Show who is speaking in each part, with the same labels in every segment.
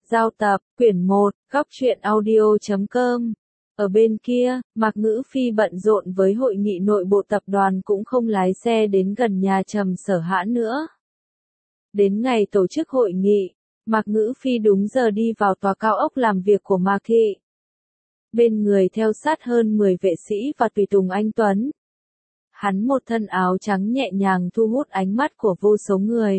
Speaker 1: Giao tập, quyển 1, góc truyện audio.com. Ở bên kia, Mạc Ngữ Phi bận rộn với hội nghị nội bộ tập đoàn cũng không lái xe đến gần nhà Trầm Sở Hãn nữa. Đến ngày tổ chức hội nghị, Mạc Ngữ Phi đúng giờ đi vào tòa cao ốc làm việc của Mạc Thị. Bên người theo sát hơn 10 vệ sĩ và tùy tùng anh Tuấn. Hắn một thân áo trắng nhẹ nhàng thu hút ánh mắt của vô số người.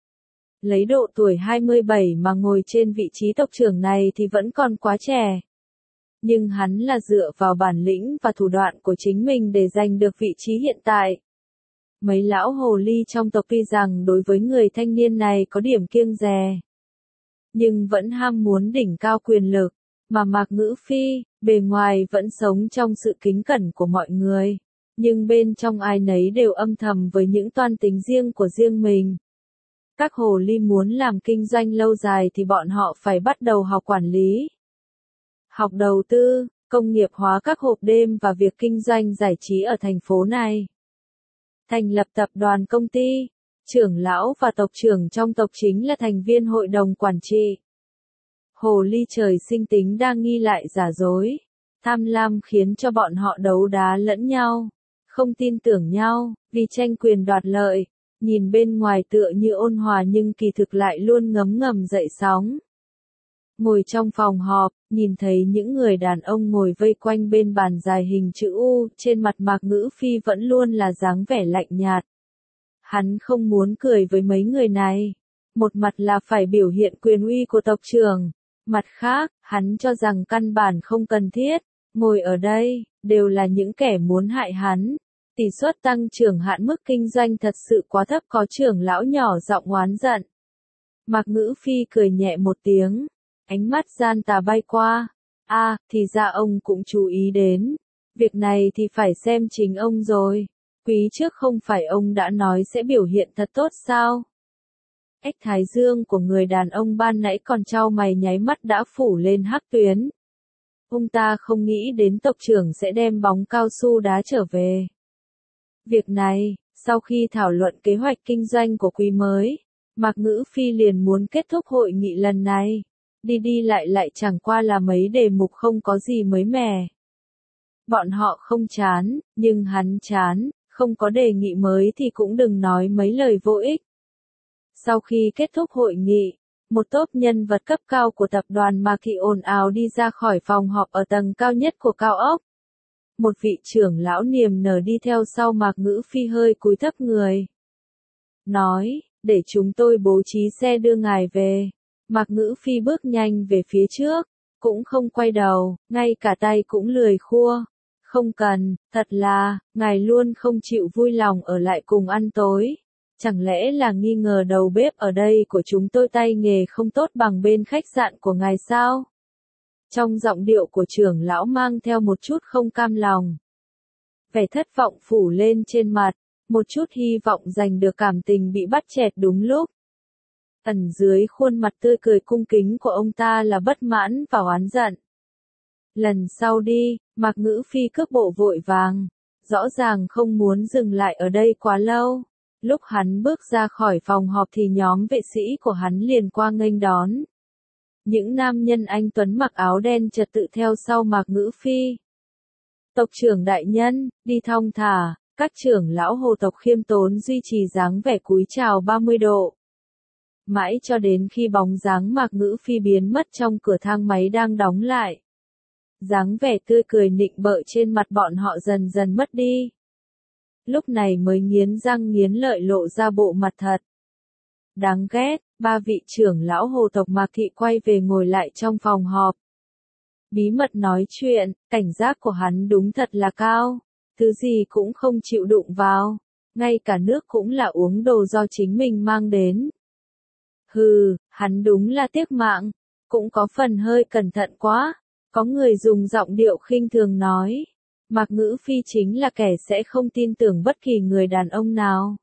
Speaker 1: Lấy độ tuổi 27 mà ngồi trên vị trí tộc trưởng này thì vẫn còn quá trẻ. Nhưng hắn là dựa vào bản lĩnh và thủ đoạn của chính mình để giành được vị trí hiện tại. Mấy lão hồ ly trong tộc tuy rằng đối với người thanh niên này có điểm kiêng dè, nhưng vẫn ham muốn đỉnh cao quyền lực, mà Mạc Ngữ Phi, bề ngoài vẫn sống trong sự kính cẩn của mọi người, nhưng bên trong ai nấy đều âm thầm với những toan tính riêng của riêng mình. Các hồ ly muốn làm kinh doanh lâu dài thì bọn họ phải bắt đầu học quản lý, học đầu tư, công nghiệp hóa các hộp đêm và việc kinh doanh giải trí ở thành phố này. Thành lập tập đoàn công ty, trưởng lão và tộc trưởng trong tộc chính là thành viên hội đồng quản trị. Hồ ly trời sinh tính đa nghi lại giả dối, tham lam khiến cho bọn họ đấu đá lẫn nhau, không tin tưởng nhau, vì tranh quyền đoạt lợi. Nhìn bên ngoài tựa như ôn hòa nhưng kỳ thực lại luôn ngấm ngầm dậy sóng. Ngồi trong phòng họp, nhìn thấy những người đàn ông ngồi vây quanh bên bàn dài hình chữ U, trên mặt Mạc Ngữ Phi vẫn luôn là dáng vẻ lạnh nhạt. Hắn không muốn cười với mấy người này. Một mặt là phải biểu hiện quyền uy của tộc trưởng, mặt khác, hắn cho rằng căn bản không cần thiết, ngồi ở đây, đều là những kẻ muốn hại hắn. Tỷ suất tăng trưởng hạn mức kinh doanh thật sự quá thấp, có trưởng lão nhỏ giọng oán giận. Mạc Ngữ Phi cười nhẹ một tiếng, ánh mắt gian tà bay qua. Thì ra ông cũng chú ý đến. Việc này thì phải xem chính ông rồi. Quý trước không phải ông đã nói sẽ biểu hiện thật tốt sao? Ếch thái dương của người đàn ông ban nãy còn chau mày nháy mắt đã phủ lên hắc tuyến. Ông ta không nghĩ đến tộc trưởng sẽ đem bóng cao su đá trở về. Việc này, sau khi thảo luận kế hoạch kinh doanh của quý mới, Mạc Ngữ Phi liền muốn kết thúc hội nghị lần này. Đi lại chẳng qua là mấy đề mục không có gì mới mẻ. Bọn họ không chán, nhưng hắn chán, không có đề nghị mới thì cũng đừng nói mấy lời vô ích. Sau khi kết thúc hội nghị, một tốp nhân vật cấp cao của tập đoàn Mạc Thị ồn ào đi ra khỏi phòng họp ở tầng cao nhất của cao ốc. Một vị trưởng lão niềm nở đi theo sau Mạc Ngữ Phi hơi cúi thấp người. Nói, để chúng tôi bố trí xe đưa ngài về. Mạc Ngữ Phi bước nhanh về phía trước, cũng không quay đầu, ngay cả tay cũng lười khua. Không cần, thật là, ngài luôn không chịu vui lòng ở lại cùng ăn tối. Chẳng lẽ là nghi ngờ đầu bếp ở đây của chúng tôi tay nghề không tốt bằng bên khách sạn của ngài sao? Trong giọng điệu của trưởng lão mang theo một chút không cam lòng. Vẻ thất vọng phủ lên trên mặt, một chút hy vọng giành được cảm tình bị bắt chẹt đúng lúc. Ẩn dưới khuôn mặt tươi cười cung kính của ông ta là bất mãn và oán giận. Lần sau đi, Mạc Ngữ Phi cước bộ vội vàng, rõ ràng không muốn dừng lại ở đây quá lâu. Lúc hắn bước ra khỏi phòng họp thì nhóm vệ sĩ của hắn liền qua nghênh đón. Những nam nhân anh tuấn mặc áo đen trật tự theo sau Mạc Ngữ Phi. Tộc trưởng đại nhân, đi thong thả, các trưởng lão hồ tộc khiêm tốn duy trì dáng vẻ cúi chào 30 độ. Mãi cho đến khi bóng dáng Mạc Ngữ Phi biến mất trong cửa thang máy đang đóng lại. Dáng vẻ tươi cười nịnh bợ trên mặt bọn họ dần dần mất đi. Lúc này mới nghiến răng nghiến lợi lộ ra bộ mặt thật đáng ghét. Ba vị trưởng lão hồ tộc Mạc Thị quay về ngồi lại trong phòng họp. Bí mật nói chuyện, cảnh giác của hắn đúng thật là cao. Thứ gì cũng không chịu đụng vào. Ngay cả nước cũng là uống đồ do chính mình mang đến. Hừ, hắn đúng là tiếc mạng. Cũng có phần hơi cẩn thận quá. Có người dùng giọng điệu khinh thường nói. Mạc Ngữ Phi chính là kẻ sẽ không tin tưởng bất kỳ người đàn ông nào.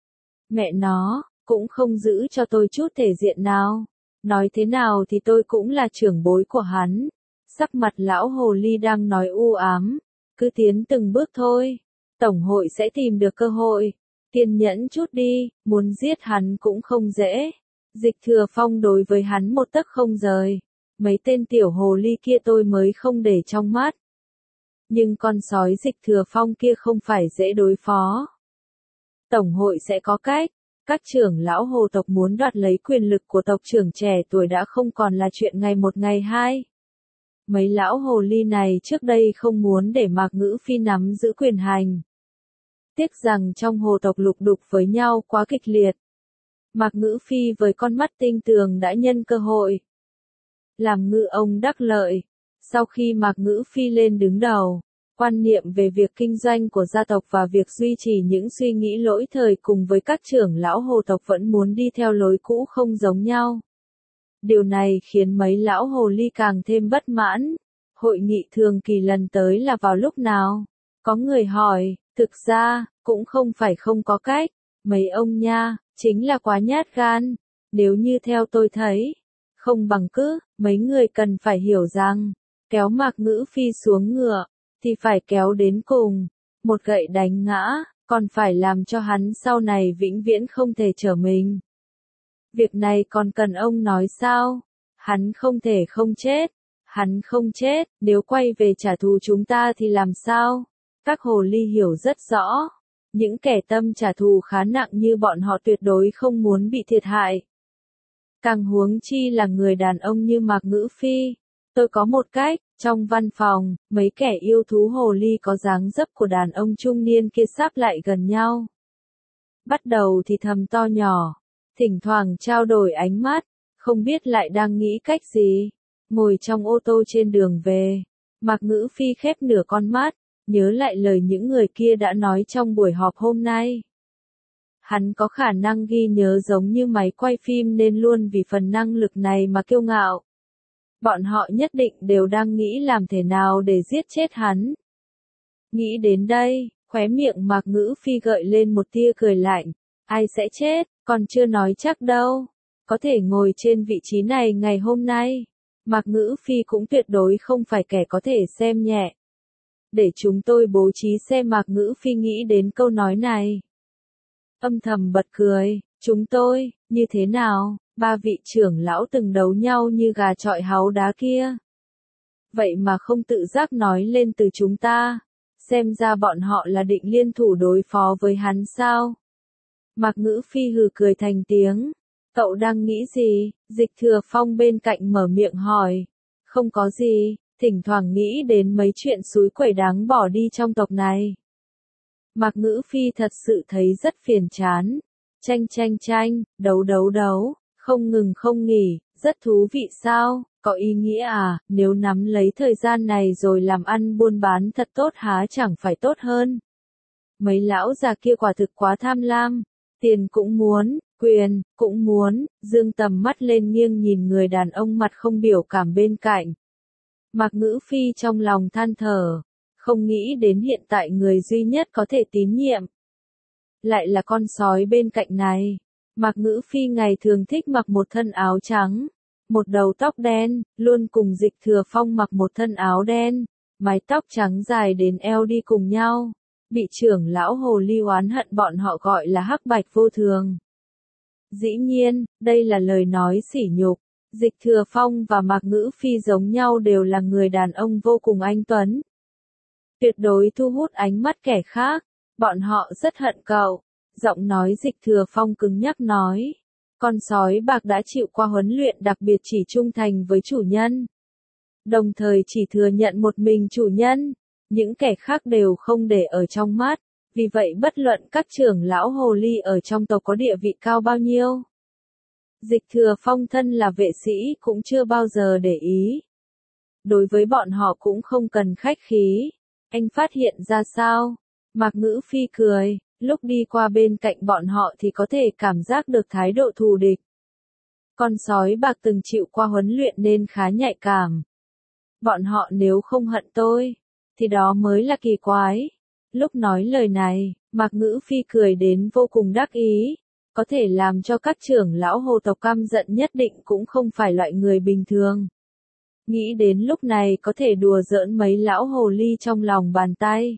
Speaker 1: Mẹ nó, cũng không giữ cho tôi chút thể diện nào. Nói thế nào thì tôi cũng là trưởng bối của hắn. Sắc mặt lão hồ ly đang nói u ám. Cứ tiến từng bước thôi. Tổng hội sẽ tìm được cơ hội. Kiên nhẫn chút đi, muốn giết hắn cũng không dễ. Dịch Thừa Phong đối với hắn một tấc không rời. Mấy tên tiểu hồ ly kia tôi mới không để trong mắt. Nhưng con sói Dịch Thừa Phong kia không phải dễ đối phó. Tổng hội sẽ có cách. Các trưởng lão hồ tộc muốn đoạt lấy quyền lực của tộc trưởng trẻ tuổi đã không còn là chuyện ngày một ngày hai. Mấy lão hồ ly này trước đây không muốn để Mạc Ngữ Phi nắm giữ quyền hành. Tiếc rằng trong hồ tộc lục đục với nhau quá kịch liệt. Mạc Ngữ Phi với con mắt tinh tường đã nhân cơ hội. Làm ngư ông đắc lợi. Sau khi Mạc Ngữ Phi lên đứng đầu, quan niệm về việc kinh doanh của gia tộc và việc duy trì những suy nghĩ lỗi thời cùng với các trưởng lão hồ tộc vẫn muốn đi theo lối cũ không giống nhau. Điều này khiến mấy lão hồ ly càng thêm bất mãn. Hội nghị thường kỳ lần tới là vào lúc nào? Có người hỏi, thực ra, cũng không phải không có cách. Mấy ông nha, chính là quá nhát gan. Nếu như theo tôi thấy, không bằng cứ, mấy người cần phải hiểu rằng, kéo Mạc Ngữ Phi xuống ngựa, thì phải kéo đến cùng. Một gậy đánh ngã, còn phải làm cho hắn sau này vĩnh viễn không thể trở mình. Việc này còn cần ông nói sao? Hắn không thể không chết. Hắn không chết, nếu quay về trả thù chúng ta thì làm sao? Các hồ ly hiểu rất rõ. Những kẻ tâm trả thù khá nặng như bọn họ tuyệt đối không muốn bị thiệt hại. Càng huống chi là người đàn ông như Mạc Ngữ Phi. Tôi có một cách, trong văn phòng, mấy kẻ yêu thú hồ ly có dáng dấp của đàn ông trung niên kia sáp lại gần nhau. Bắt đầu thì thầm to nhỏ, thỉnh thoảng trao đổi ánh mắt, không biết lại đang nghĩ cách gì. Ngồi trong ô tô trên đường về, Mạc Ngữ Phi khép nửa con mắt, nhớ lại lời những người kia đã nói trong buổi họp hôm nay. Hắn có khả năng ghi nhớ giống như máy quay phim nên luôn vì phần năng lực này mà kiêu ngạo. Bọn họ nhất định đều đang nghĩ làm thế nào để giết chết hắn. Nghĩ đến đây, khóe miệng Mạc Ngữ Phi gợi lên một tia cười lạnh. Ai sẽ chết, còn chưa nói chắc đâu. Có thể ngồi trên vị trí này ngày hôm nay. Mạc Ngữ Phi cũng tuyệt đối không phải kẻ có thể xem nhẹ. Để chúng tôi bố trí xem Mạc Ngữ Phi nghĩ đến câu nói này. Âm thầm bật cười, chúng tôi, như thế nào, ba vị trưởng lão từng đấu nhau như gà chọi háu đá kia. Vậy mà không tự giác nói lên từ chúng ta, xem ra bọn họ là định liên thủ đối phó với hắn sao. Mạc Ngữ Phi hừ cười thành tiếng, cậu đang nghĩ gì? Dịch Thừa Phong bên cạnh mở miệng hỏi. Không có gì, thỉnh thoảng nghĩ đến mấy chuyện xúi quẩy đáng bỏ đi trong tộc này. Mạc Ngữ Phi thật sự thấy rất phiền chán. Tranh, đấu, không ngừng không nghỉ, rất thú vị sao, có ý nghĩa à, nếu nắm lấy thời gian này rồi làm ăn buôn bán thật tốt há chẳng phải tốt hơn. Mấy lão già kia quả thực quá tham lam, tiền cũng muốn, quyền, cũng muốn, dương tầm mắt lên nghiêng nhìn người đàn ông mặt không biểu cảm bên cạnh. Mạc Ngữ Phi trong lòng than thở. Không nghĩ đến hiện tại người duy nhất có thể tín nhiệm. Lại là con sói bên cạnh này. Mạc Ngữ Phi ngày thường thích mặc một thân áo trắng, một đầu tóc đen, luôn cùng Dịch Thừa Phong mặc một thân áo đen, mái tóc trắng dài đến eo đi cùng nhau. Bị trưởng lão hồ ly oán hận bọn họ gọi là hắc bạch vô thường. Dĩ nhiên, đây là lời nói sỉ nhục. Dịch Thừa Phong và Mạc Ngữ Phi giống nhau đều là người đàn ông vô cùng anh tuấn. Tuyệt đối thu hút ánh mắt kẻ khác, bọn họ rất hận cậu. Giọng nói Dịch Thừa Phong cứng nhắc nói. Con sói bạc đã chịu qua huấn luyện đặc biệt chỉ trung thành với chủ nhân. Đồng thời chỉ thừa nhận một mình chủ nhân, những kẻ khác đều không để ở trong mắt. Vì vậy bất luận các trưởng lão hồ ly ở trong tộc có địa vị cao bao nhiêu. Dịch Thừa Phong thân là vệ sĩ cũng chưa bao giờ để ý. Đối với bọn họ cũng không cần khách khí. Anh phát hiện ra sao? Mạc Ngữ Phi cười, lúc đi qua bên cạnh bọn họ thì có thể cảm giác được thái độ thù địch. Con sói bạc từng chịu qua huấn luyện nên khá nhạy cảm. Bọn họ nếu không hận tôi, thì đó mới là kỳ quái. Lúc nói lời này, Mạc Ngữ Phi cười đến vô cùng đắc ý. Có thể làm cho các trưởng lão hồ tộc căm giận nhất định cũng không phải loại người bình thường. Nghĩ đến lúc này có thể đùa giỡn mấy lão hồ ly trong lòng bàn tay.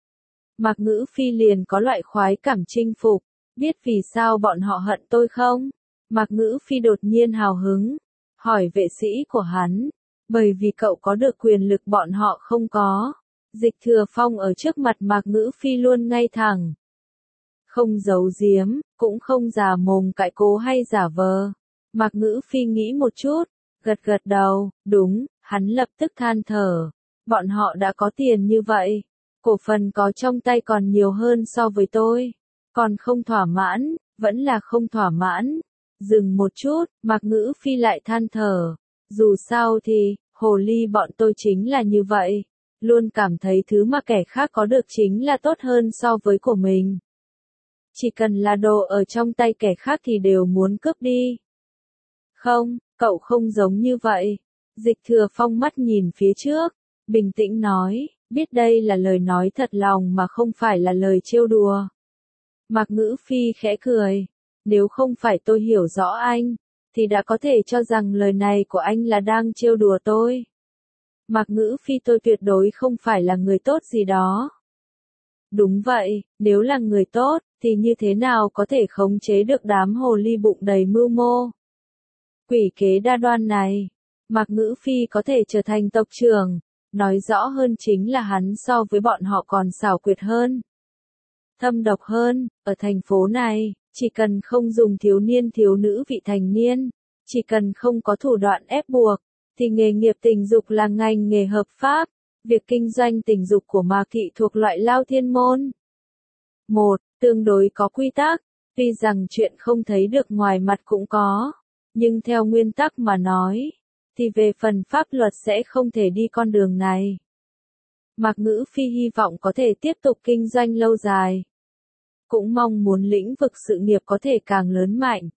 Speaker 1: Mạc Ngữ Phi liền có loại khoái cảm chinh phục, biết vì sao bọn họ hận tôi không? Mạc Ngữ Phi đột nhiên hào hứng, hỏi vệ sĩ của hắn, bởi vì cậu có được quyền lực bọn họ không có. Dịch Thừa Phong ở trước mặt Mạc Ngữ Phi luôn ngay thẳng. Không giấu giếm, cũng không giả mồm cãi cố hay giả vờ. Mạc Ngữ Phi nghĩ một chút, gật gật đầu, đúng, hắn lập tức than thở. Bọn họ đã có tiền như vậy, cổ phần có trong tay còn nhiều hơn so với tôi. Còn không thỏa mãn, vẫn là không thỏa mãn. Dừng một chút, Mạc Ngữ Phi lại than thở. Dù sao thì, hồ ly bọn tôi chính là như vậy. Luôn cảm thấy thứ mà kẻ khác có được chính là tốt hơn so với của mình. Chỉ cần là đồ ở trong tay kẻ khác thì đều muốn cướp đi. Không, cậu không giống như vậy. Dịch Thừa Phong mắt nhìn phía trước, bình tĩnh nói, biết đây là lời nói thật lòng mà không phải là lời trêu đùa. Mạc Ngữ Phi khẽ cười, nếu không phải tôi hiểu rõ anh, thì đã có thể cho rằng lời này của anh là đang trêu đùa tôi. Mạc Ngữ Phi, tôi tuyệt đối không phải là người tốt gì đó. Đúng vậy, nếu là người tốt, thì như thế nào có thể khống chế được đám hồ ly bụng đầy mưu mô? Quỷ kế đa đoan này, Mạc Ngữ Phi có thể trở thành tộc trưởng, nói rõ hơn chính là hắn so với bọn họ còn xảo quyệt hơn. Thâm độc hơn, ở thành phố này, chỉ cần không dùng thiếu niên thiếu nữ vị thành niên, chỉ cần không có thủ đoạn ép buộc, thì nghề nghiệp tình dục là ngành nghề hợp pháp. Việc kinh doanh tình dục của Mạc Thị thuộc loại lao thiên môn. 1. Tương đối có quy tắc, tuy rằng chuyện không thấy được ngoài mặt cũng có, nhưng theo nguyên tắc mà nói, thì về phần pháp luật sẽ không thể đi con đường này. Mạc Ngữ Phi hy vọng có thể tiếp tục kinh doanh lâu dài, cũng mong muốn lĩnh vực sự nghiệp có thể càng lớn mạnh.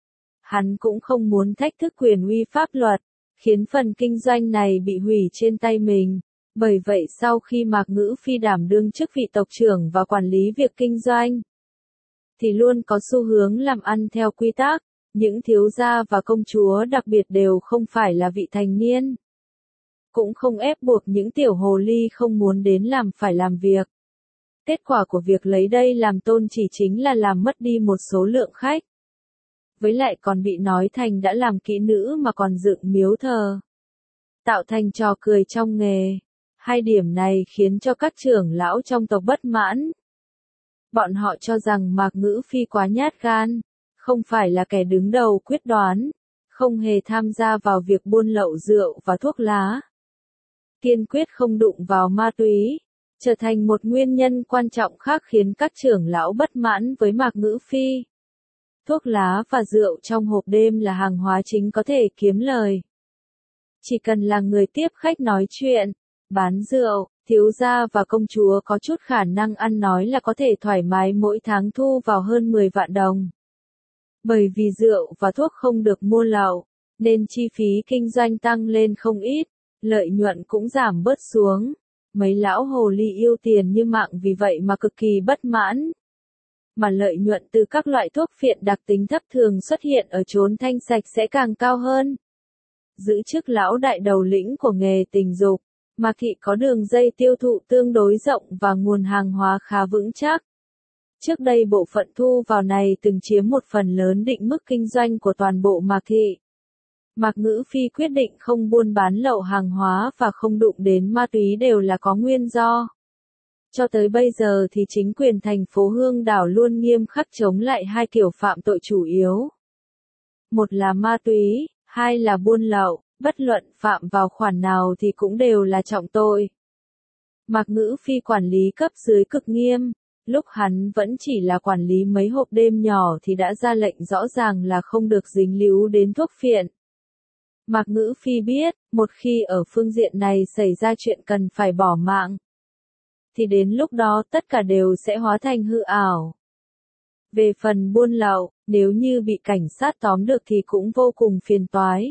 Speaker 1: Hắn cũng không muốn thách thức quyền uy pháp luật, khiến phần kinh doanh này bị hủy trên tay mình. Bởi vậy sau khi Mạc Ngữ Phi đảm đương chức vị tộc trưởng và quản lý việc kinh doanh, thì luôn có xu hướng làm ăn theo quy tắc, những thiếu gia và công chúa đặc biệt đều không phải là vị thành niên. Cũng không ép buộc những tiểu hồ ly không muốn đến làm phải làm việc. Kết quả của việc lấy đây làm tôn chỉ chính là làm mất đi một số lượng khách. Với lại còn bị nói thành đã làm kỹ nữ mà còn dựng miếu thờ. Tạo thành trò cười trong nghề. Hai điểm này khiến cho các trưởng lão trong tộc bất mãn. Bọn họ cho rằng Mạc Ngữ Phi quá nhát gan, không phải là kẻ đứng đầu quyết đoán, không hề tham gia vào việc buôn lậu rượu và thuốc lá. Kiên quyết không đụng vào ma túy, trở thành một nguyên nhân quan trọng khác khiến các trưởng lão bất mãn với Mạc Ngữ Phi. Thuốc lá và rượu trong hộp đêm là hàng hóa chính có thể kiếm lời. Chỉ cần là người tiếp khách nói chuyện, bán rượu, thiếu gia và công chúa có chút khả năng ăn nói là có thể thoải mái mỗi tháng thu vào hơn 10 vạn đồng. Bởi vì rượu và thuốc không được mua lậu, nên chi phí kinh doanh tăng lên không ít, lợi nhuận cũng giảm bớt xuống. Mấy lão hồ ly yêu tiền như mạng vì vậy mà cực kỳ bất mãn. Mà lợi nhuận từ các loại thuốc phiện đặc tính thấp thường xuất hiện ở chốn thanh sạch sẽ càng cao hơn. Giữ chức lão đại đầu lĩnh của nghề tình dục, Mạc Thị có đường dây tiêu thụ tương đối rộng và nguồn hàng hóa khá vững chắc. Trước đây bộ phận thu vào này từng chiếm một phần lớn định mức kinh doanh của toàn bộ Mạc Thị. Mạc Ngữ Phi quyết định không buôn bán lậu hàng hóa và không đụng đến ma túy đều là có nguyên do. Cho tới bây giờ thì chính quyền thành phố Hương Đảo luôn nghiêm khắc chống lại hai kiểu phạm tội chủ yếu. Một là ma túy, hai là buôn lậu, bất luận phạm vào khoản nào thì cũng đều là trọng tội. Mạc Ngữ Phi quản lý cấp dưới cực nghiêm, lúc hắn vẫn chỉ là quản lý mấy hộp đêm nhỏ thì đã ra lệnh rõ ràng là không được dính líu đến thuốc phiện. Mạc Ngữ Phi biết, một khi ở phương diện này xảy ra chuyện cần phải bỏ mạng, thì đến lúc đó tất cả đều sẽ hóa thành hư ảo. Về phần buôn lậu, nếu như bị cảnh sát tóm được thì cũng vô cùng phiền toái.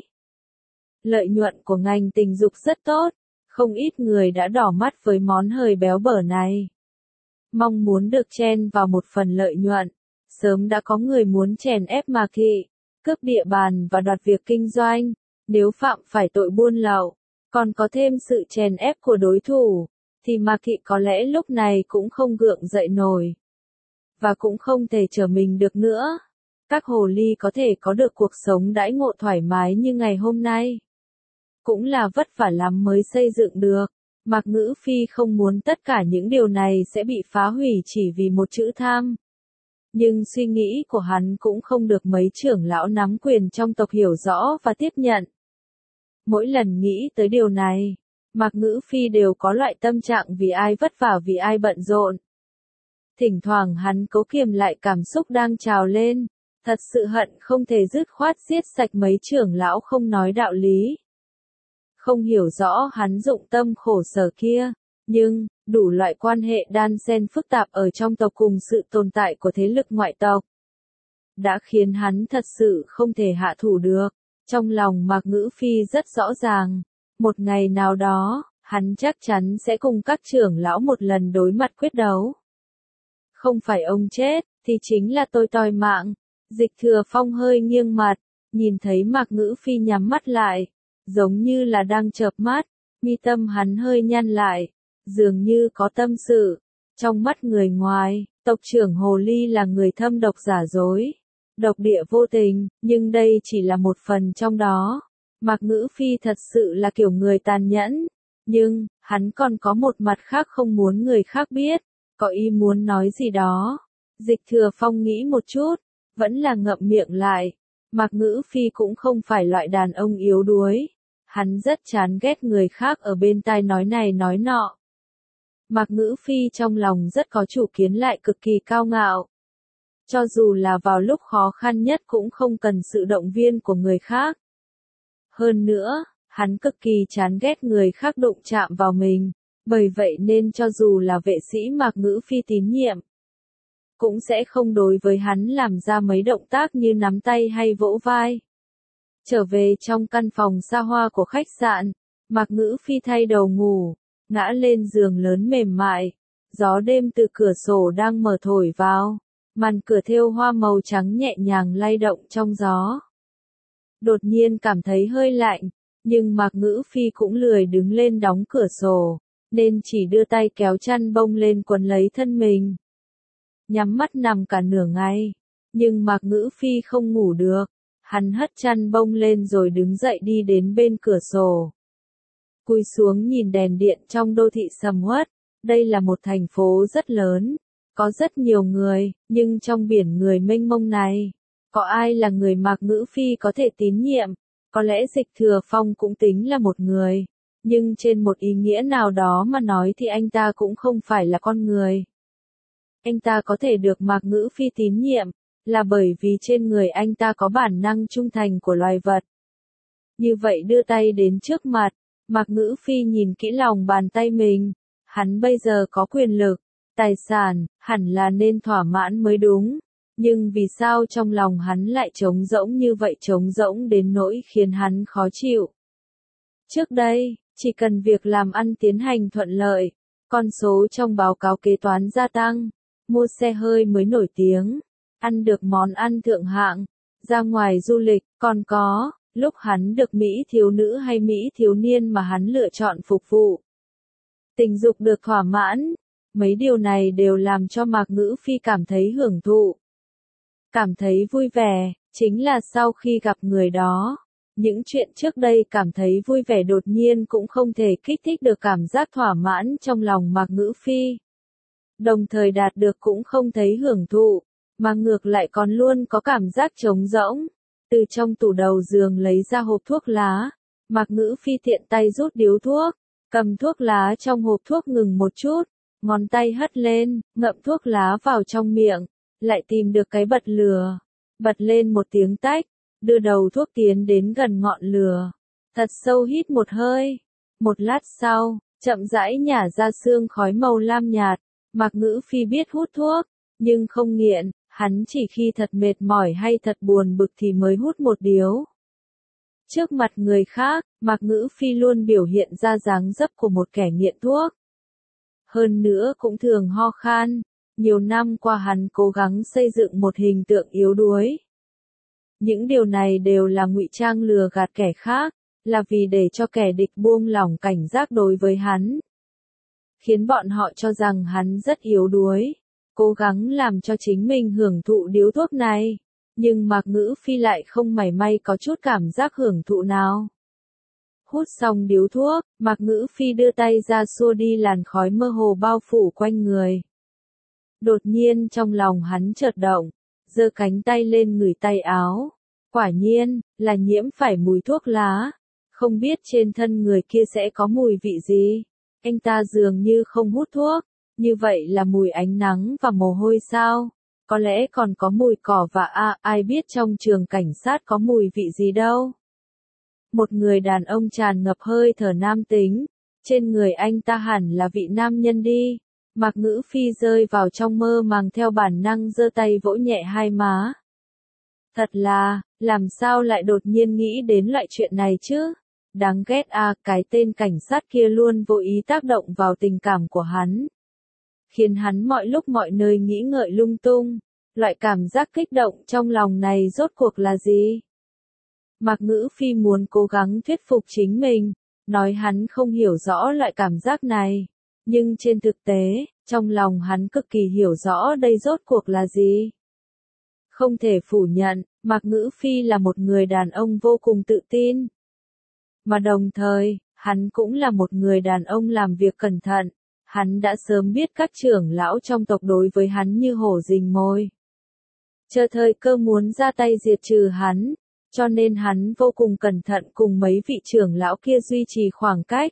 Speaker 1: Lợi nhuận của ngành tình dục rất tốt, không ít người đã đỏ mắt với món hời béo bở này. Mong muốn được chen vào một phần lợi nhuận, sớm đã có người muốn chèn ép Mạc Thị, cướp địa bàn và đoạt việc kinh doanh. Nếu phạm phải tội buôn lậu, còn có thêm sự chèn ép của đối thủ, thì Mạc Thị có lẽ lúc này cũng không gượng dậy nổi. Và cũng không thể trở mình được nữa. Các hồ ly có thể có được cuộc sống đãi ngộ thoải mái như ngày hôm nay. Cũng là vất vả lắm mới xây dựng được. Mạc Ngữ Phi không muốn tất cả những điều này sẽ bị phá hủy chỉ vì một chữ tham. Nhưng suy nghĩ của hắn cũng không được mấy trưởng lão nắm quyền trong tộc hiểu rõ và tiếp nhận. Mỗi lần nghĩ tới điều này, Mạc Ngữ Phi đều có loại tâm trạng vì ai vất vả vì ai bận rộn. Thỉnh thoảng hắn cố kiềm lại cảm xúc đang trào lên, thật sự hận không thể dứt khoát giết sạch mấy trưởng lão không nói đạo lý. Không hiểu rõ hắn dụng tâm khổ sở kia, nhưng, đủ loại quan hệ đan xen phức tạp ở trong tộc cùng sự tồn tại của thế lực ngoại tộc, đã khiến hắn thật sự không thể hạ thủ được. Trong lòng Mạc Ngữ Phi rất rõ ràng, một ngày nào đó, hắn chắc chắn sẽ cùng các trưởng lão một lần đối mặt quyết đấu. Không phải ông chết, thì chính là tôi toi mạng. Dịch Thừa Phong hơi nghiêng mặt, nhìn thấy Mạc Ngữ Phi nhắm mắt lại, giống như là đang chợp mắt, mi tâm hắn hơi nhăn lại, dường như có tâm sự. Trong mắt người ngoài, tộc trưởng Hồ Ly là người thâm độc giả dối, độc địa vô tình, nhưng đây chỉ là một phần trong đó. Mạc Ngữ Phi thật sự là kiểu người tàn nhẫn, nhưng, hắn còn có một mặt khác không muốn người khác biết, có ý muốn nói gì đó. Dịch Thừa Phong nghĩ một chút, vẫn là ngậm miệng lại. Mạc Ngữ Phi cũng không phải loại đàn ông yếu đuối. Hắn rất chán ghét người khác ở bên tai nói này nói nọ. Mạc Ngữ Phi trong lòng rất có chủ kiến lại cực kỳ cao ngạo. Cho dù là vào lúc khó khăn nhất cũng không cần sự động viên của người khác. Hơn nữa, hắn cực kỳ chán ghét người khác đụng chạm vào mình, bởi vậy nên cho dù là vệ sĩ Mạc Ngữ Phi tín nhiệm, cũng sẽ không đối với hắn làm ra mấy động tác như nắm tay hay vỗ vai. Trở về trong căn phòng xa hoa của khách sạn, Mạc Ngữ Phi thay đầu ngủ, ngã lên giường lớn mềm mại, gió đêm từ cửa sổ đang mở thổi vào, màn cửa thêu hoa màu trắng nhẹ nhàng lay động trong gió. Đột nhiên cảm thấy hơi lạnh, nhưng Mạc Ngữ Phi cũng lười đứng lên đóng cửa sổ, nên chỉ đưa tay kéo chăn bông lên quấn lấy thân mình. Nhắm mắt nằm cả nửa ngày, nhưng Mạc Ngữ Phi không ngủ được, hắn hất chăn bông lên rồi đứng dậy đi đến bên cửa sổ. Cúi xuống nhìn đèn điện trong đô thị sầm uất, đây là một thành phố rất lớn, có rất nhiều người, nhưng trong biển người mênh mông này, có ai là người Mạc Ngữ Phi có thể tín nhiệm? Có lẽ Dịch Thừa Phong cũng tính là một người, nhưng trên một ý nghĩa nào đó mà nói thì anh ta cũng không phải là con người. Anh ta có thể được Mạc Ngữ Phi tín nhiệm, là bởi vì trên người anh ta có bản năng trung thành của loài vật. Như vậy đưa tay đến trước mặt, Mạc Ngữ Phi nhìn kỹ lòng bàn tay mình, hắn bây giờ có quyền lực, tài sản, hẳn là nên thỏa mãn mới đúng. Nhưng vì sao trong lòng hắn lại trống rỗng như vậy, trống rỗng đến nỗi khiến hắn khó chịu. Trước đây, chỉ cần việc làm ăn tiến hành thuận lợi, con số trong báo cáo kế toán gia tăng, mua xe hơi mới nổi tiếng, ăn được món ăn thượng hạng, ra ngoài du lịch, còn có, lúc hắn được Mỹ thiếu nữ hay Mỹ thiếu niên mà hắn lựa chọn phục vụ. Tình dục được thỏa mãn, mấy điều này đều làm cho Mạc Ngữ Phi cảm thấy hưởng thụ. Cảm thấy vui vẻ, chính là sau khi gặp người đó, những chuyện trước đây cảm thấy vui vẻ đột nhiên cũng không thể kích thích được cảm giác thỏa mãn trong lòng Mạc Ngữ Phi. Đồng thời đạt được cũng không thấy hưởng thụ, mà ngược lại còn luôn có cảm giác trống rỗng. Từ trong tủ đầu giường lấy ra hộp thuốc lá, Mạc Ngữ Phi tiện tay rút điếu thuốc, cầm thuốc lá trong hộp thuốc ngừng một chút, ngón tay hất lên, ngậm thuốc lá vào trong miệng, lại tìm được cái bật lửa, bật lên một tiếng tách, đưa đầu thuốc tiến đến gần ngọn lửa, thật sâu hít một hơi. Một lát sau, chậm rãi nhả ra sương khói màu lam nhạt. Mạc Ngữ Phi biết hút thuốc, nhưng không nghiện, hắn chỉ khi thật mệt mỏi hay thật buồn bực thì mới hút một điếu. Trước mặt người khác, Mạc Ngữ Phi luôn biểu hiện ra dáng dấp của một kẻ nghiện thuốc. Hơn nữa cũng thường ho khan, nhiều năm qua hắn cố gắng xây dựng một hình tượng yếu đuối. Những điều này đều là ngụy trang lừa gạt kẻ khác, là vì để cho kẻ địch buông lỏng cảnh giác đối với hắn. Khiến bọn họ cho rằng hắn rất yếu đuối, cố gắng làm cho chính mình hưởng thụ điếu thuốc này. Nhưng Mạc Ngữ Phi lại không mảy may có chút cảm giác hưởng thụ nào. Hút xong điếu thuốc, Mạc Ngữ Phi đưa tay ra xua đi làn khói mơ hồ bao phủ quanh người. Đột nhiên trong lòng hắn chợt động, giơ cánh tay lên ngửi tay áo. Quả nhiên, là nhiễm phải mùi thuốc lá. Không biết trên thân người kia sẽ có mùi vị gì. Anh ta dường như không hút thuốc, như vậy là mùi ánh nắng và mồ hôi sao? Có lẽ còn có mùi cỏ và ai biết trong trường cảnh sát có mùi vị gì đâu. Một người đàn ông tràn ngập hơi thở nam tính, trên người anh ta hẳn là vị nam nhân đi. Mạc Ngữ Phi rơi vào trong mơ màng theo bản năng giơ tay vỗ nhẹ hai má. Thật là, làm sao lại đột nhiên nghĩ đến loại chuyện này chứ? Đáng ghét cái tên cảnh sát kia luôn vô ý tác động vào tình cảm của hắn. Khiến hắn mọi lúc mọi nơi nghĩ ngợi lung tung. Loại cảm giác kích động trong lòng này rốt cuộc là gì? Mạc Ngữ Phi muốn cố gắng thuyết phục chính mình, nói hắn không hiểu rõ loại cảm giác này. Nhưng trên thực tế, trong lòng hắn cực kỳ hiểu rõ đây rốt cuộc là gì. Không thể phủ nhận, Mạc Ngữ Phi là một người đàn ông vô cùng tự tin. Mà đồng thời, hắn cũng là một người đàn ông làm việc cẩn thận. Hắn đã sớm biết các trưởng lão trong tộc đối với hắn như hổ rình mồi. Chờ thời cơ muốn ra tay diệt trừ hắn, cho nên hắn vô cùng cẩn thận cùng mấy vị trưởng lão kia duy trì khoảng cách.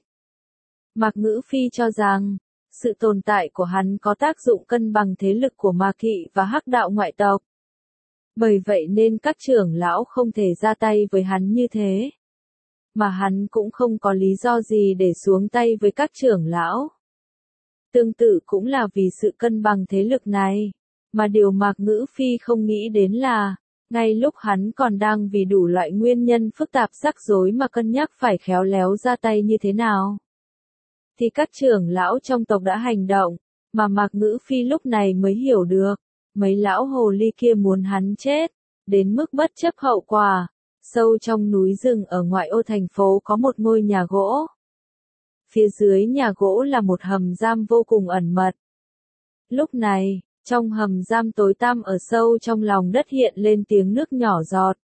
Speaker 1: Mạc Ngữ Phi cho rằng, sự tồn tại của hắn có tác dụng cân bằng thế lực của Ma Kỵ và Hắc đạo ngoại tộc. Bởi vậy nên các trưởng lão không thể ra tay với hắn như thế. Mà hắn cũng không có lý do gì để xuống tay với các trưởng lão. Tương tự cũng là vì sự cân bằng thế lực này. Mà điều Mạc Ngữ Phi không nghĩ đến là, ngay lúc hắn còn đang vì đủ loại nguyên nhân phức tạp rắc rối mà cân nhắc phải khéo léo ra tay như thế nào. Thì các trưởng lão trong tộc đã hành động, mà Mạc Ngữ Phi lúc này mới hiểu được, mấy lão hồ ly kia muốn hắn chết, đến mức bất chấp hậu quả. Sâu trong núi rừng ở ngoại ô thành phố có một ngôi nhà gỗ. Phía dưới nhà gỗ là một hầm giam vô cùng ẩn mật. Lúc này, trong hầm giam tối tăm ở sâu trong lòng đất hiện lên tiếng nước nhỏ giọt.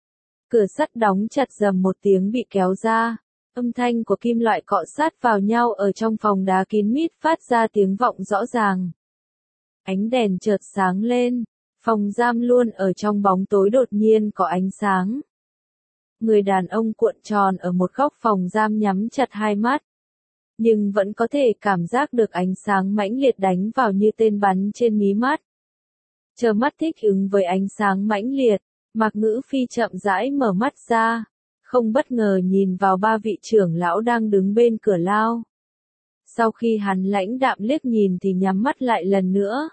Speaker 1: Cửa sắt đóng chặt rầm một tiếng bị kéo ra. Âm thanh của kim loại cọ sát vào nhau ở trong phòng đá kín mít phát ra tiếng vọng rõ ràng. Ánh đèn chợt sáng lên. Phòng giam luôn ở trong bóng tối đột nhiên có ánh sáng. Người đàn ông cuộn tròn ở một góc phòng giam nhắm chặt hai mắt. Nhưng vẫn có thể cảm giác được ánh sáng mãnh liệt đánh vào như tên bắn trên mí mắt. Chờ mắt thích ứng với ánh sáng mãnh liệt, Mạc Ngữ Phi chậm rãi mở mắt ra, không bất ngờ nhìn vào ba vị trưởng lão đang đứng bên cửa lao. Sau khi hắn lãnh đạm liếc nhìn thì nhắm mắt lại lần nữa.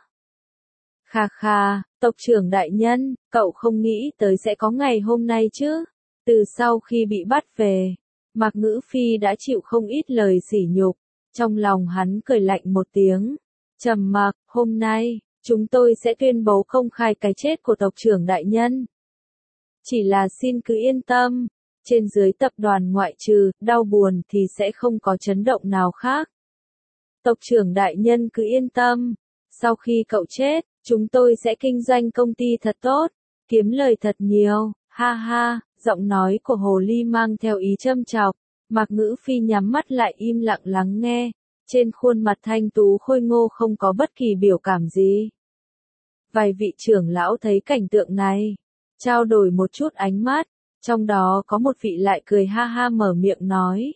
Speaker 1: Kha kha, tộc trưởng đại nhân, cậu không nghĩ tới sẽ có ngày hôm nay chứ? Từ sau khi bị bắt về, Mạc Ngữ Phi đã chịu không ít lời sỉ nhục, trong lòng hắn cười lạnh một tiếng. Trầm mặc, hôm nay, chúng tôi sẽ tuyên bố công khai cái chết của tộc trưởng đại nhân. Chỉ là xin cứ yên tâm, trên dưới tập đoàn ngoại trừ, đau buồn thì sẽ không có chấn động nào khác. Tộc trưởng đại nhân cứ yên tâm, sau khi cậu chết, chúng tôi sẽ kinh doanh công ty thật tốt, kiếm lời thật nhiều, ha ha. Giọng nói của hồ ly mang theo ý châm chọc, Mạc Ngữ Phi nhắm mắt lại im lặng lắng nghe, trên khuôn mặt thanh tú khôi ngô không có bất kỳ biểu cảm gì. Vài vị trưởng lão thấy cảnh tượng này, trao đổi một chút ánh mắt, trong đó có một vị lại cười ha ha mở miệng nói.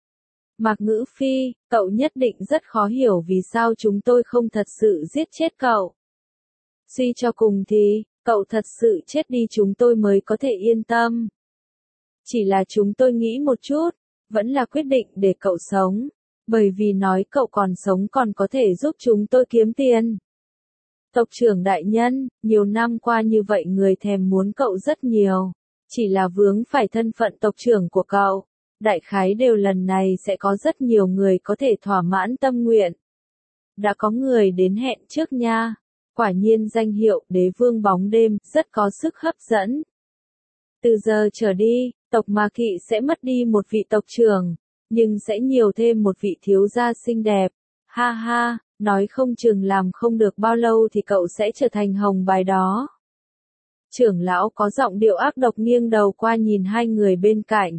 Speaker 1: Mạc Ngữ Phi, cậu nhất định rất khó hiểu vì sao chúng tôi không thật sự giết chết cậu. Suy cho cùng thì, cậu thật sự chết đi chúng tôi mới có thể yên tâm. Chỉ là chúng tôi nghĩ một chút, vẫn là quyết định để cậu sống, bởi vì nói cậu còn sống còn có thể giúp chúng tôi kiếm tiền. Tộc trưởng đại nhân, nhiều năm qua như vậy người thèm muốn cậu rất nhiều, chỉ là vướng phải thân phận tộc trưởng của cậu. Đại khái đều lần này sẽ có rất nhiều người có thể thỏa mãn tâm nguyện. Đã có người đến hẹn trước nha. Quả nhiên danh hiệu đế vương bóng đêm rất có sức hấp dẫn. Từ giờ trở đi, tộc Ma Kỵ sẽ mất đi một vị tộc trưởng, nhưng sẽ nhiều thêm một vị thiếu gia xinh đẹp. Ha ha, nói không chừng làm không được bao lâu thì cậu sẽ trở thành hồng bài đó. Trưởng lão có giọng điệu ác độc nghiêng đầu qua nhìn hai người bên cạnh.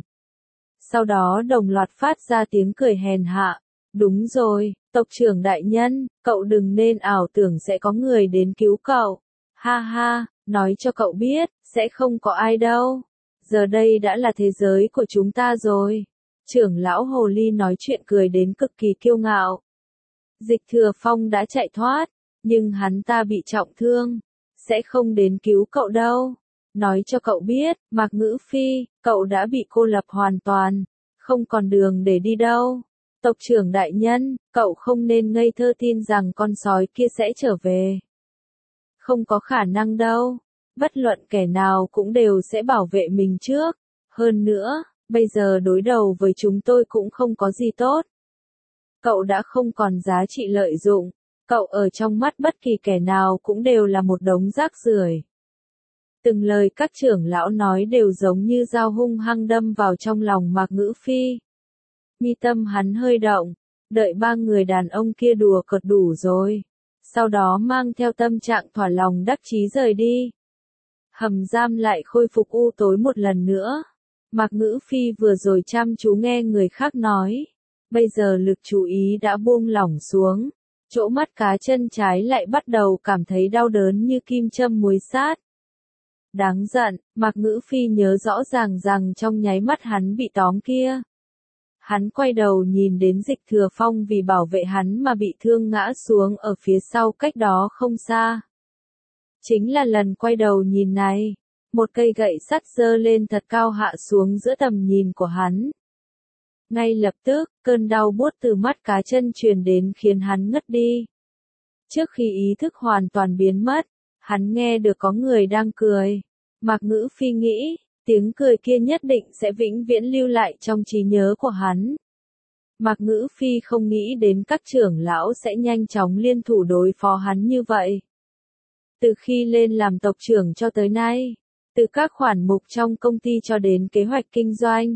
Speaker 1: Sau đó đồng loạt phát ra tiếng cười hèn hạ. Đúng rồi, tộc trưởng đại nhân, cậu đừng nên ảo tưởng sẽ có người đến cứu cậu. Ha ha, nói cho cậu biết, sẽ không có ai đâu. Giờ đây đã là thế giới của chúng ta rồi. Trưởng lão hồ ly nói chuyện cười đến cực kỳ kiêu ngạo. Dịch Thừa Phong đã chạy thoát, nhưng hắn ta bị trọng thương, sẽ không đến cứu cậu đâu. Nói cho cậu biết, Mạc Ngữ Phi, cậu đã bị cô lập hoàn toàn, không còn đường để đi đâu. Tộc trưởng đại nhân, cậu không nên ngây thơ tin rằng con sói kia sẽ trở về. Không có khả năng đâu, bất luận kẻ nào cũng đều sẽ bảo vệ mình trước. Hơn nữa, bây giờ đối đầu với chúng tôi cũng không có gì tốt. Cậu đã không còn giá trị lợi dụng, cậu ở trong mắt bất kỳ kẻ nào cũng đều là một đống rác rưởi. Từng lời các trưởng lão nói đều giống như dao hung hăng đâm vào trong lòng Mạc Ngữ Phi. Mi tâm hắn hơi động, đợi ba người đàn ông kia đùa cợt đủ rồi. Sau đó mang theo tâm trạng thỏa lòng đắc chí rời đi. Hầm giam lại khôi phục u tối một lần nữa. Mạc Ngữ Phi vừa rồi chăm chú nghe người khác nói. Bây giờ lực chú ý đã buông lỏng xuống. Chỗ mắt cá chân trái lại bắt đầu cảm thấy đau đớn như kim châm muối sát. Đáng giận, Mạc Ngữ Phi nhớ rõ ràng rằng trong nháy mắt hắn bị tóm kia. Hắn quay đầu nhìn đến Dịch Thừa Phong vì bảo vệ hắn mà bị thương ngã xuống ở phía sau cách đó không xa. Chính là lần quay đầu nhìn này, một cây gậy sắt giơ lên thật cao hạ xuống giữa tầm nhìn của hắn. Ngay lập tức, cơn đau buốt từ mắt cá chân truyền đến khiến hắn ngất đi. Trước khi ý thức hoàn toàn biến mất, hắn nghe được có người đang cười. Mạc Ngữ Phi nghĩ, tiếng cười kia nhất định sẽ vĩnh viễn lưu lại trong trí nhớ của hắn. Mạc Ngữ Phi không nghĩ đến các trưởng lão sẽ nhanh chóng liên thủ đối phó hắn như vậy. Từ khi lên làm tộc trưởng cho tới nay, từ các khoản mục trong công ty cho đến kế hoạch kinh doanh,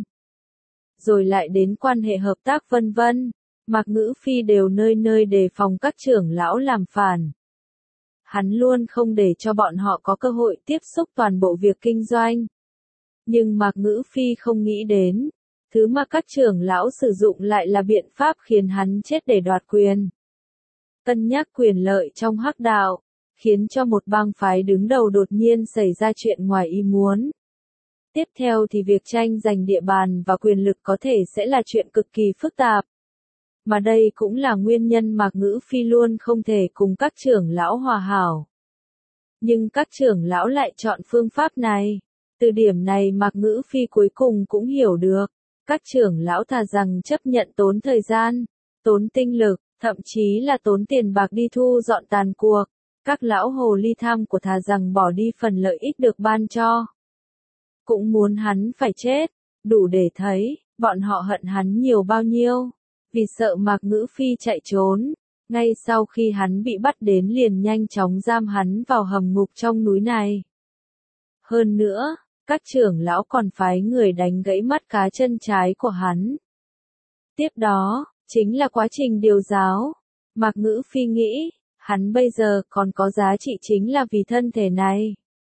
Speaker 1: rồi lại đến quan hệ hợp tác vân vân, Mạc Ngữ Phi đều nơi nơi đề phòng các trưởng lão làm phản. Hắn luôn không để cho bọn họ có cơ hội tiếp xúc toàn bộ việc kinh doanh. Nhưng Mạc Ngữ Phi không nghĩ đến, thứ mà các trưởng lão sử dụng lại là biện pháp khiến hắn chết để đoạt quyền. Cân nhắc quyền lợi trong hắc đạo, khiến cho một bang phái đứng đầu đột nhiên xảy ra chuyện ngoài ý muốn. Tiếp theo thì việc tranh giành địa bàn và quyền lực có thể sẽ là chuyện cực kỳ phức tạp. Mà đây cũng là nguyên nhân Mạc Ngữ Phi luôn không thể cùng các trưởng lão hòa hảo. Nhưng các trưởng lão lại chọn phương pháp này. Từ điểm này Mạc Ngữ Phi cuối cùng cũng hiểu được. Các trưởng lão thà rằng chấp nhận tốn thời gian, tốn tinh lực, thậm chí là tốn tiền bạc đi thu dọn tàn cuộc. Các lão hồ ly tham của thà rằng bỏ đi phần lợi ích được ban cho. Cũng muốn hắn phải chết, đủ để thấy, bọn họ hận hắn nhiều bao nhiêu. Vì sợ Mạc Ngữ Phi chạy trốn, ngay sau khi hắn bị bắt đến liền nhanh chóng giam hắn vào hầm ngục trong núi này. Hơn nữa, các trưởng lão còn phái người đánh gãy mắt cá chân trái của hắn. Tiếp đó, chính là quá trình điều giáo. Mạc Ngữ Phi nghĩ, hắn bây giờ còn có giá trị chính là vì thân thể này.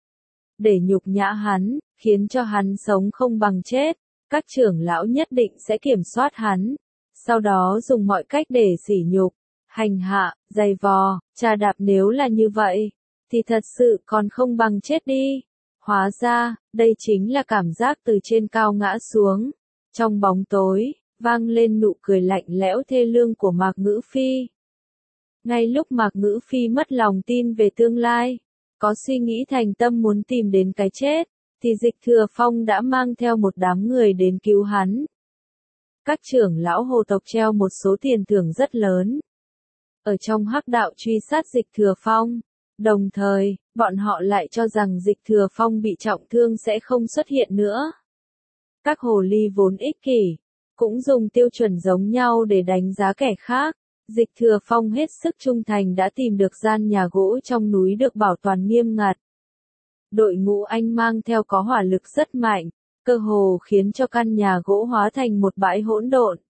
Speaker 1: Để nhục nhã hắn, khiến cho hắn sống không bằng chết, các trưởng lão nhất định sẽ kiểm soát hắn. Sau đó dùng mọi cách để sỉ nhục, hành hạ, giày vò, trà đạp. Nếu là như vậy, thì thật sự còn không bằng chết đi. Hóa ra, đây chính là cảm giác từ trên cao ngã xuống. Trong bóng tối, vang lên nụ cười lạnh lẽo thê lương của Mạc Ngữ Phi. Ngay lúc Mạc Ngữ Phi mất lòng tin về tương lai, có suy nghĩ thành tâm muốn tìm đến cái chết, thì Dịch Thừa Phong đã mang theo một đám người đến cứu hắn. Các trưởng lão hồ tộc treo một số tiền thưởng rất lớn. Ở trong hắc đạo truy sát Dịch Thừa Phong. Đồng thời, bọn họ lại cho rằng Dịch Thừa Phong bị trọng thương sẽ không xuất hiện nữa. Các hồ ly vốn ích kỷ, cũng dùng tiêu chuẩn giống nhau để đánh giá kẻ khác. Dịch Thừa Phong hết sức trung thành đã tìm được gian nhà gỗ trong núi được bảo toàn nghiêm ngặt. Đội ngũ anh mang theo có hỏa lực rất mạnh, cơ hồ khiến cho căn nhà gỗ hóa thành một bãi hỗn độn.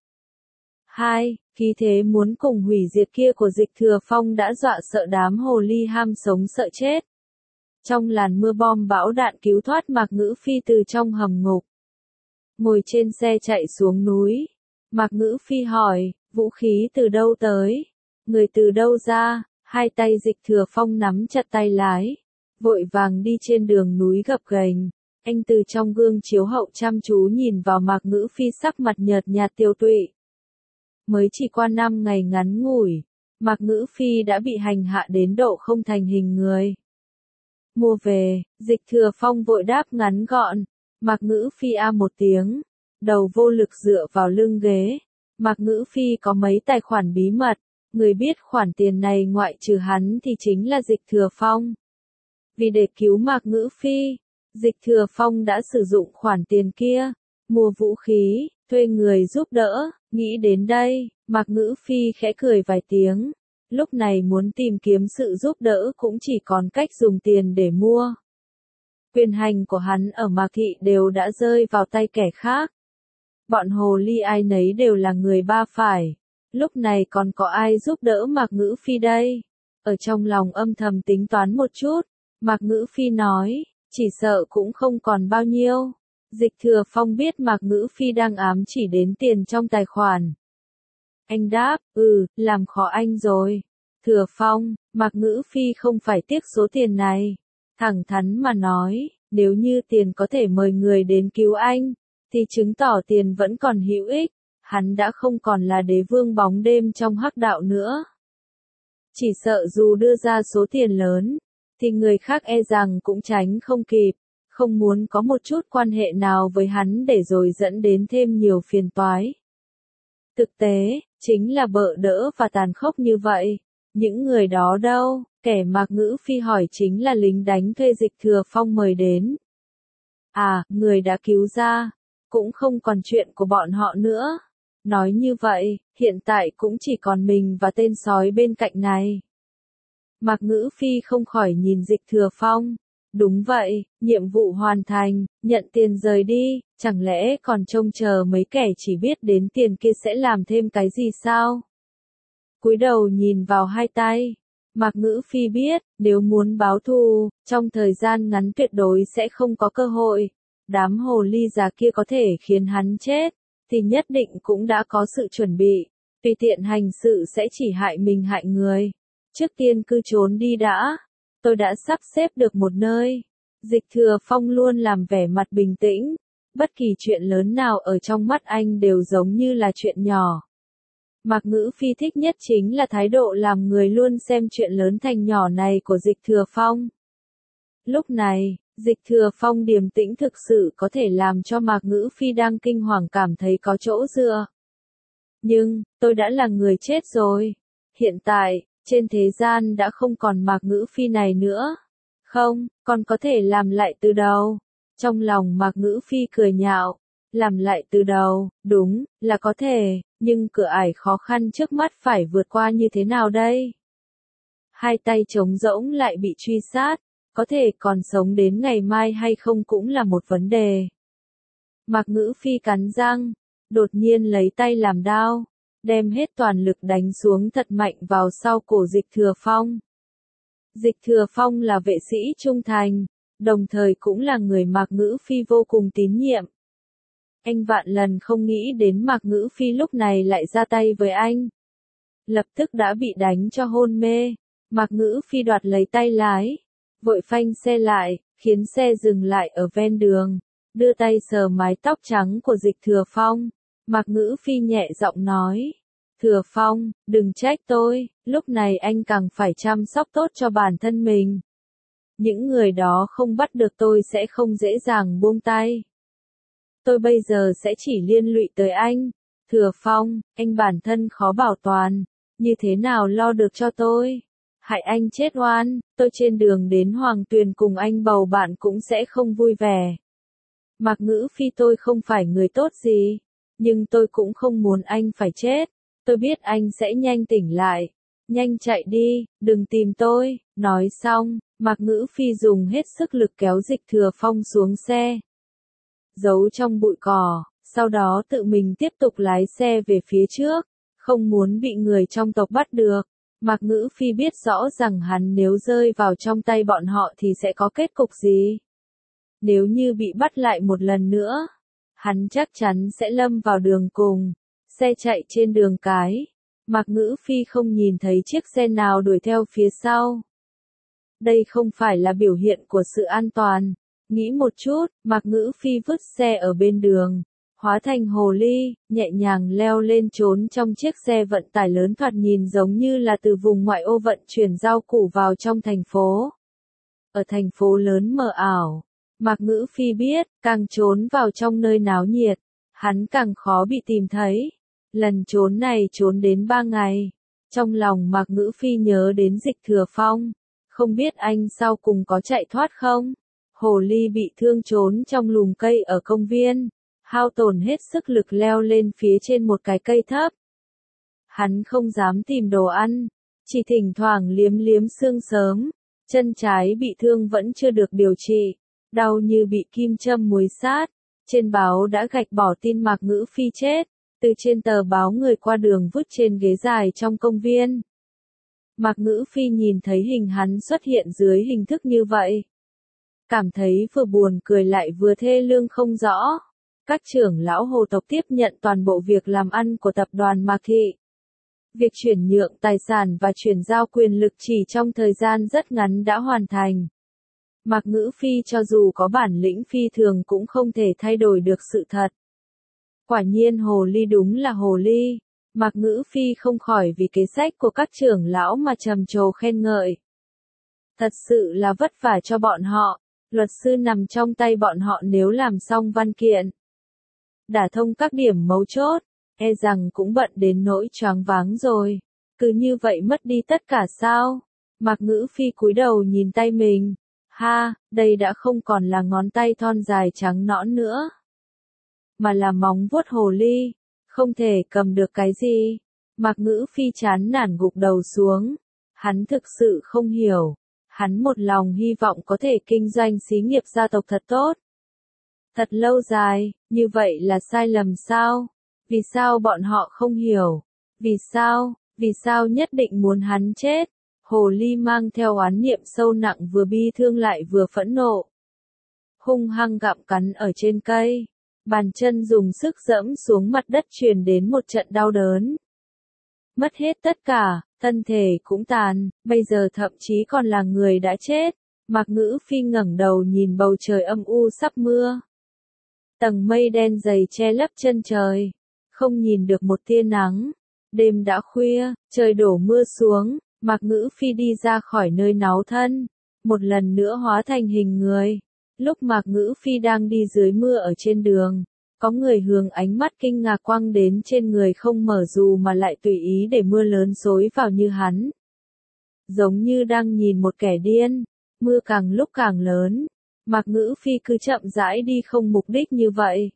Speaker 1: 2. Khí thế muốn cùng hủy diệt kia của Dịch Thừa Phong đã dọa sợ đám hồ ly ham sống sợ chết. trong làn mưa bom bão đạn cứu thoát Mạc Ngữ Phi từ trong hầm ngục. Ngồi trên xe chạy xuống núi, Mạc Ngữ Phi hỏi, vũ khí từ đâu tới? Người từ đâu ra? Hai tay Dịch Thừa Phong nắm chặt tay lái, vội vàng đi trên đường núi gập ghềnh. Anh từ trong gương chiếu hậu chăm chú nhìn vào Mạc Ngữ Phi sắc mặt nhợt nhạt tiêu tụy. Mới chỉ qua 5 ngày ngắn ngủi, Mạc Ngữ Phi đã bị hành hạ đến độ không thành hình người. Mua về, Dịch Thừa Phong vội đáp ngắn gọn, Mạc Ngữ Phi a một tiếng, đầu vô lực dựa vào lưng ghế. Mạc Ngữ Phi có mấy tài khoản bí mật, người biết khoản tiền này ngoại trừ hắn thì chính là Dịch Thừa Phong. Vì để cứu Mạc Ngữ Phi, Dịch Thừa Phong đã sử dụng khoản tiền kia, mua vũ khí, thuê người giúp đỡ. Nghĩ đến đây, Mạc Ngữ Phi khẽ cười vài tiếng. Lúc này muốn tìm kiếm sự giúp đỡ cũng chỉ còn cách dùng tiền để mua. Quyền hành của hắn ở Mạc Thị đều đã rơi vào tay kẻ khác. Bọn hồ ly ai nấy đều là người ba phải. Lúc này còn có ai giúp đỡ Mạc Ngữ Phi đây? Ở trong lòng âm thầm tính toán một chút, Mạc Ngữ Phi nói, chỉ sợ cũng không còn bao nhiêu. Dịch Thừa Phong biết Mạc Ngữ Phi đang ám chỉ đến tiền trong tài khoản. Anh đáp, làm khó anh rồi. Thừa Phong, Mạc Ngữ Phi không phải tiếc số tiền này. Thẳng thắn mà nói, nếu như tiền có thể mời người đến cứu anh, thì chứng tỏ tiền vẫn còn hữu ích. Hắn đã không còn là đế vương bóng đêm trong hắc đạo nữa. Chỉ sợ dù đưa ra số tiền lớn, thì người khác e rằng cũng tránh không kịp, không muốn có một chút quan hệ nào với hắn để rồi dẫn đến thêm nhiều phiền toái. Thực tế, chính là bợ đỡ và tàn khốc như vậy. Những người đó đâu? Kẻ Mạc Ngữ Phi hỏi chính là lính đánh thuê Dịch Thừa Phong mời đến. À, người đã cứu ra, cũng không còn chuyện của bọn họ nữa. Nói như vậy, hiện tại cũng chỉ còn mình và tên sói bên cạnh này. Mạc Ngữ Phi không khỏi nhìn Dịch Thừa Phong. Đúng vậy, nhiệm vụ hoàn thành, nhận tiền rời đi, chẳng lẽ còn trông chờ mấy kẻ chỉ biết đến tiền kia sẽ làm thêm cái gì sao? Cúi đầu nhìn vào hai tay, Mạc Ngữ Phi biết, nếu muốn báo thù, trong thời gian ngắn tuyệt đối sẽ không có cơ hội. Đám hồ ly già kia có thể khiến hắn chết, thì nhất định cũng đã có sự chuẩn bị. Tùy tiện hành sự sẽ chỉ hại mình hại người. Trước tiên cứ trốn đi đã. Tôi đã sắp xếp được một nơi. Dịch Thừa Phong luôn làm vẻ mặt bình tĩnh. Bất kỳ chuyện lớn nào ở trong mắt anh đều giống như là chuyện nhỏ. Mạc Ngữ Phi thích nhất chính là thái độ làm người luôn xem chuyện lớn thành nhỏ này của Dịch Thừa Phong. Lúc này, Dịch Thừa Phong điềm tĩnh thực sự có thể làm cho Mạc Ngữ Phi đang kinh hoàng cảm thấy có chỗ dựa. Nhưng, tôi đã là người chết rồi. Hiện tại, trên thế gian đã không còn Mạc Ngữ Phi này nữa. Không, còn có thể làm lại từ đầu. Trong lòng Mạc Ngữ Phi cười nhạo. Làm lại từ đầu, đúng, là có thể, nhưng cửa ải khó khăn trước mắt phải vượt qua như thế nào đây? Hai tay trống rỗng lại bị truy sát, có thể còn sống đến ngày mai hay không cũng là một vấn đề. Mạc Ngữ Phi cắn răng, đột nhiên lấy tay làm đao, đem hết toàn lực đánh xuống thật mạnh vào sau cổ Dịch Thừa Phong. Dịch Thừa Phong là vệ sĩ trung thành, đồng thời cũng là người Mạc Ngữ Phi vô cùng tín nhiệm. Anh vạn lần không nghĩ đến Mạc Ngữ Phi lúc này lại ra tay với anh. Lập tức đã bị đánh cho hôn mê. Mạc Ngữ Phi đoạt lấy tay lái, vội phanh xe lại, khiến xe dừng lại ở ven đường, đưa tay sờ mái tóc trắng của Dịch Thừa Phong. Mạc Ngữ Phi nhẹ giọng nói, Thừa Phong, đừng trách tôi, lúc này anh càng phải chăm sóc tốt cho bản thân mình. Những người đó không bắt được tôi sẽ không dễ dàng buông tay. Tôi bây giờ sẽ chỉ liên lụy tới anh. Thừa Phong, anh bản thân khó bảo toàn, như thế nào lo được cho tôi? Hại anh chết oan, tôi trên đường đến Hoàng Tuyền cùng anh bầu bạn cũng sẽ không vui vẻ. Mạc Ngữ Phi tôi không phải người tốt gì, nhưng tôi cũng không muốn anh phải chết. Tôi biết anh sẽ nhanh tỉnh lại. Nhanh chạy đi, đừng tìm tôi. Nói xong, Mạc Ngữ Phi dùng hết sức lực kéo Dịch Thừa Phong xuống xe. Giấu trong bụi cỏ, sau đó tự mình tiếp tục lái xe về phía trước, không muốn bị người trong tộc bắt được. Mạc Ngữ Phi biết rõ rằng hắn nếu rơi vào trong tay bọn họ thì sẽ có kết cục gì. Nếu như bị bắt lại một lần nữa, hắn chắc chắn sẽ lâm vào đường cùng. Xe chạy trên đường cái. Mạc Ngữ Phi không nhìn thấy chiếc xe nào đuổi theo phía sau. Đây không phải là biểu hiện của sự an toàn. Nghĩ một chút, Mạc Ngữ Phi vứt xe ở bên đường, hóa thành hồ ly, nhẹ nhàng leo lên trốn trong chiếc xe vận tải lớn thoạt nhìn giống như là từ vùng ngoại ô vận chuyển rau củ vào trong thành phố. Ở thành phố lớn mờ ảo, Mạc Ngữ Phi biết, càng trốn vào trong nơi náo nhiệt, hắn càng khó bị tìm thấy. Lần trốn này trốn đến 3 ngày. Trong lòng Mạc Ngữ Phi nhớ đến Dịch Thừa Phong. Không biết anh sau cùng có chạy thoát không? Hồ ly bị thương trốn trong lùm cây ở công viên. Hao tổn hết sức lực leo lên phía trên một cái cây thấp. Hắn không dám tìm đồ ăn. Chỉ thỉnh thoảng liếm liếm xương sớm. Chân trái bị thương vẫn chưa được điều trị. Đau như bị kim châm muối sát. Trên báo đã gạch bỏ tin Mạc Ngữ Phi chết. Từ trên tờ báo người qua đường vứt trên ghế dài trong công viên. Mạc Ngữ Phi nhìn thấy hình hắn xuất hiện dưới hình thức như vậy. Cảm thấy vừa buồn cười lại vừa thê lương không rõ. Các trưởng lão hồ tộc tiếp nhận toàn bộ việc làm ăn của tập đoàn Mạc Thị. Việc chuyển nhượng tài sản và chuyển giao quyền lực chỉ trong thời gian rất ngắn đã hoàn thành. Mạc Ngữ Phi cho dù có bản lĩnh phi thường cũng không thể thay đổi được sự thật. Quả nhiên hồ ly đúng là hồ ly. Mạc Ngữ Phi không khỏi vì kế sách của các trưởng lão mà trầm trồ khen ngợi. Thật sự là vất vả cho bọn họ. Luật sư nằm trong tay bọn họ nếu làm xong văn kiện. Đả thông các điểm mấu chốt, e rằng cũng bận đến nỗi choáng váng rồi. Cứ như vậy mất đi tất cả sao? Mạc Ngữ Phi cúi đầu nhìn tay mình. Ha, đây đã không còn là ngón tay thon dài trắng nõn nữa. Mà là móng vuốt hồ ly. Không thể cầm được cái gì. Mạc Ngữ Phi chán nản gục đầu xuống. Hắn thực sự không hiểu. Hắn một lòng hy vọng có thể kinh doanh xí nghiệp gia tộc thật tốt. Thật lâu dài, như vậy là sai lầm sao? Vì sao bọn họ không hiểu? Vì sao nhất định muốn hắn chết? Hồ ly mang theo oán niệm sâu nặng vừa bi thương lại vừa phẫn nộ. Hung hăng gặm cắn ở trên cây. Bàn chân dùng sức giẫm xuống mặt đất truyền đến một trận đau đớn. Mất hết tất cả, thân thể cũng tàn, bây giờ thậm chí còn là người đã chết. Mạc Ngữ Phi ngẩng đầu nhìn bầu trời âm u sắp mưa. Tầng mây đen dày che lấp chân trời, không nhìn được một tia nắng. Đêm đã khuya, trời đổ mưa xuống, Mạc Ngữ Phi đi ra khỏi nơi náu thân, một lần nữa hóa thành hình người. Lúc Mạc Ngữ Phi đang đi dưới mưa ở trên đường, có người hướng ánh mắt kinh ngạc quăng đến trên người không mở dù mà lại tùy ý để mưa lớn xối vào như hắn. Giống như đang nhìn một kẻ điên, mưa càng lúc càng lớn, Mạc Ngữ Phi cứ chậm rãi đi không mục đích như vậy.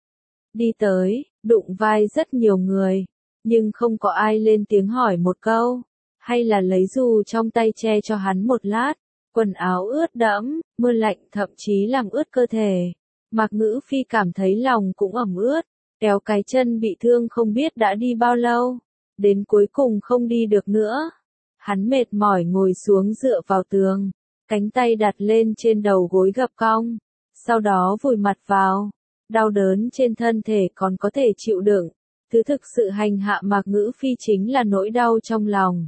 Speaker 1: Đi tới, đụng vai rất nhiều người, nhưng không có ai lên tiếng hỏi một câu, hay là lấy dù trong tay che cho hắn một lát. Quần áo ướt đẫm, mưa lạnh thậm chí làm ướt cơ thể. Mạc Ngữ Phi cảm thấy lòng cũng ẩm ướt, kéo cái chân bị thương không biết đã đi bao lâu, đến cuối cùng không đi được nữa. Hắn mệt mỏi ngồi xuống dựa vào tường, cánh tay đặt lên trên đầu gối gập cong, sau đó vùi mặt vào. Đau đớn trên thân thể còn có thể chịu đựng, thứ thực sự hành hạ Mạc Ngữ Phi chính là nỗi đau trong lòng.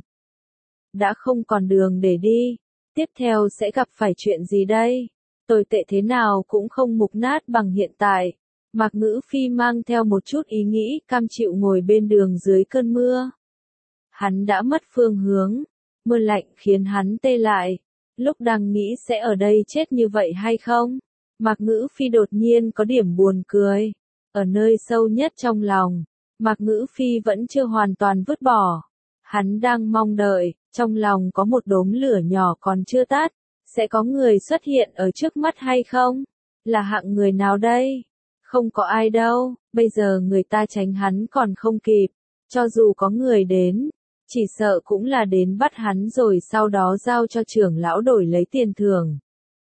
Speaker 1: Đã không còn đường để đi. Tiếp theo sẽ gặp phải chuyện gì đây? Tồi tệ thế nào cũng không mục nát bằng hiện tại. Mạc Ngữ Phi mang theo một chút ý nghĩ cam chịu ngồi bên đường dưới cơn mưa. Hắn đã mất phương hướng. Mưa lạnh khiến hắn tê lại. Lúc đang nghĩ sẽ ở đây chết như vậy hay không? Mạc Ngữ Phi đột nhiên có điểm buồn cười. Ở nơi sâu nhất trong lòng, Mạc Ngữ Phi vẫn chưa hoàn toàn vứt bỏ. Hắn đang mong đợi, trong lòng có một đốm lửa nhỏ còn chưa tắt, sẽ có người xuất hiện ở trước mắt hay không? Là hạng người nào đây? Không có ai đâu, bây giờ người ta tránh hắn còn không kịp, cho dù có người đến, chỉ sợ cũng là đến bắt hắn rồi sau đó giao cho trưởng lão đổi lấy tiền thưởng.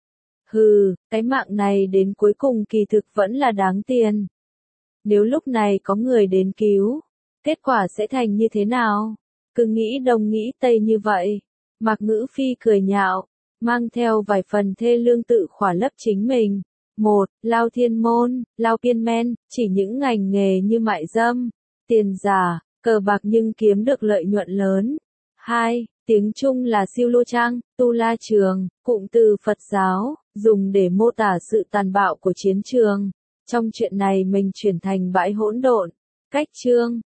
Speaker 1: Hừ, cái mạng này đến cuối cùng kỳ thực vẫn là đáng tiền. Nếu lúc này có người đến cứu, kết quả sẽ thành như thế nào? cứ nghĩ đông nghĩ tây như vậy. Mạc Ngữ Phi cười nhạo, mang theo vài phần thê lương tự khỏa lấp chính mình. 1. Lao thiên môn, lao biên men, chỉ những ngành nghề như mại dâm, tiền giả, cờ bạc nhưng kiếm được lợi nhuận lớn. 2. Tiếng Trung là siêu lô trang, tu la trường, cụm từ Phật giáo, dùng để mô tả sự tàn bạo của chiến trường. Trong chuyện này mình chuyển thành bãi hỗn độn. Cách chương